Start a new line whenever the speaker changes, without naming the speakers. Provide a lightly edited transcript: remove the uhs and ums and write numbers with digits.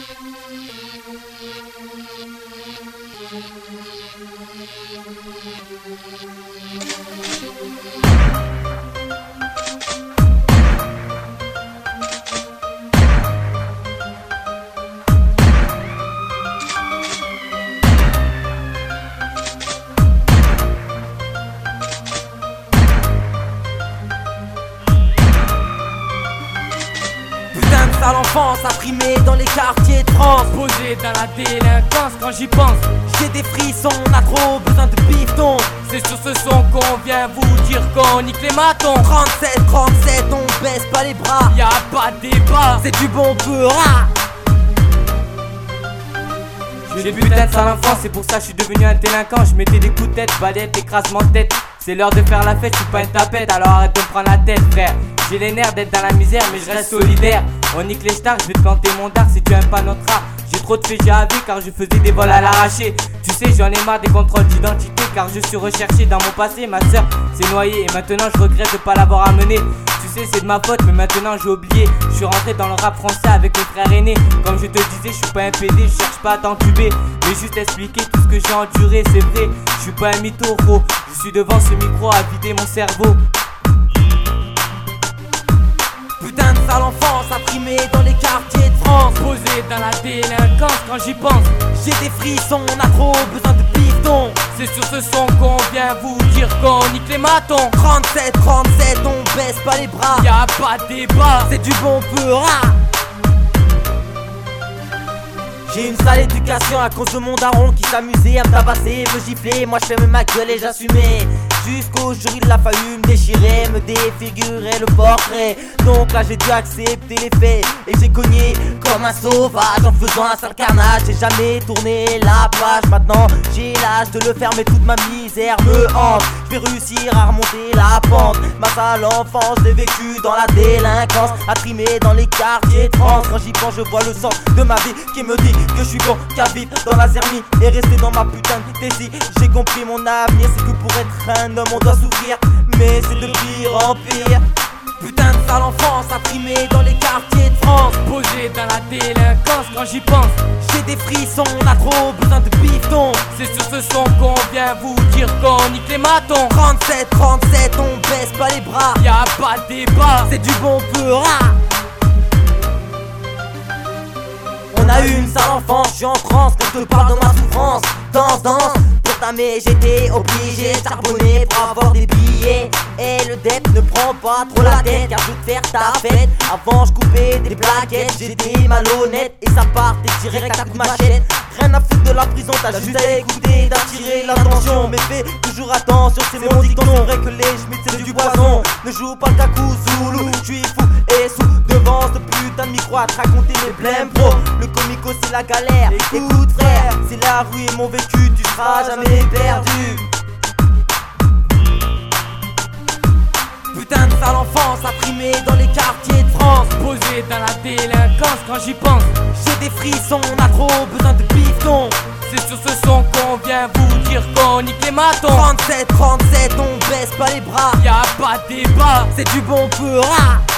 Sale enfance imprimée dans les quartiers de France,
posé dans la délinquance quand j'y pense.
j'ai des frissons, on a trop besoin de pifton.
C'est sur ce son qu'on vient vous dire qu'on nique les matons.
37, 37, on baisse pas les bras,
Y'a pas de débat,
c'est du bon beurre.
j'ai putain de sale enfance, c'est pour ça que je suis devenu un délinquant. Je mettais des coups de tête, balette, écrasement de tête. C'est l'heure de faire la fête, je suis pas une tapette, alors arrête de me prendre la tête frère. J'ai les nerfs d'être dans la misère mais je reste solidaire. On nique les stars, je vais te planter mon dard si tu aimes pas notre art. J'ai trop de féchés à vie car je faisais des vols à l'arraché. Tu sais j'en ai marre des contrôles d'identité car je suis recherché dans mon passé. Ma soeur s'est noyée et maintenant je regrette de pas l'avoir amenée. Tu sais c'est de ma faute mais maintenant j'ai oublié. Je suis rentré dans le rap français avec mes frères aînés. Comme je te disais je suis pas un PD, je cherche pas à t'entuber, mais juste expliquer tout ce que j'ai enduré. C'est vrai, je suis pas un mytho gros. Je suis devant ce micro à vider mon cerveau.
Putain de sale enfance imprimée dans les quartiers de France,
Posé dans la délinquance quand j'y pense.
j'ai des frissons, on a trop besoin de pifton.
C'est sur ce son qu'on vient vous dire qu'on nique les matons.
37, 37, on baisse pas les bras,
Y'a pas de débat,
c'est du bon beurre. J'ai une sale éducation à cause de mon daron qui s'amusait à me tabasser, me gifler. Moi je fermais ma gueule et j'assumais. Jusqu'au jour il a fallu me déchirer, me défigurer le portrait. Donc là j'ai dû accepter les faits et j'ai cogné comme un sauvage en faisant un sale carnage. J'ai jamais tourné la page, maintenant j'ai l'âge de le faire mais toute ma misère me hante. Je vais réussir à remonter la pente. Ma sale enfance j'ai vécu dans la délinquance, à trimer dans les quartiers de France. Quand j'y pense je vois le sang de ma vie qui me dit que je suis bon qu'à vivre dans la zermie et rester dans ma putain de désir. J'ai compris mon avenir, c'est que pour être un homme on doit s'ouvrir, mais c'est de pire en pire. Putain de sale enfance imprimée dans les quartiers de France,
posé dans la délinquance quand j'y pense.
j'ai des frissons, on a trop besoin de pifton.
C'est sur ce son qu'on vient vous dire qu'on nique les matons.
37, 37, on baisse pas les bras,
Y'a pas de débat,
c'est du bon beurre. On a eu une sale enfance, je suis en transe, quand je te parle de ma souffrance. Danse, danse, pour t'aimer j'étais obligé de charbonner pour avoir des billets. Et le dep ne prend pas trop la tête car je veux te faire ta fête. Avant je coupais des plaquettes, j'étais malhonnête et ça partait direct à coup de machette. Rien à foutre de la prison, t'as juste à écouter, d'attirer l'attention. Mais fais toujours attention, c'est mon dicton. C'est vrai que les schmitts c'est du poison. Ne joue pas le kakou zoulou, je suis fou et sous devant ce putain de micro à te raconter mes blèmes pro. Le comico c'est la galère, écoute frère, c'est la rue et mon vécu, tu seras jamais perdu. Putain de sale enfance imprimée dans les quartiers de France,
posé dans la délinquance quand j'y pense.
j'ai des frissons, on a trop besoin de pifton.
C'est sur ce son qu'on vient vous dire qu'on nique les matons.
37, 37, on baisse pas les bras,
Y'a pas de débat,
c'est du bon beurre.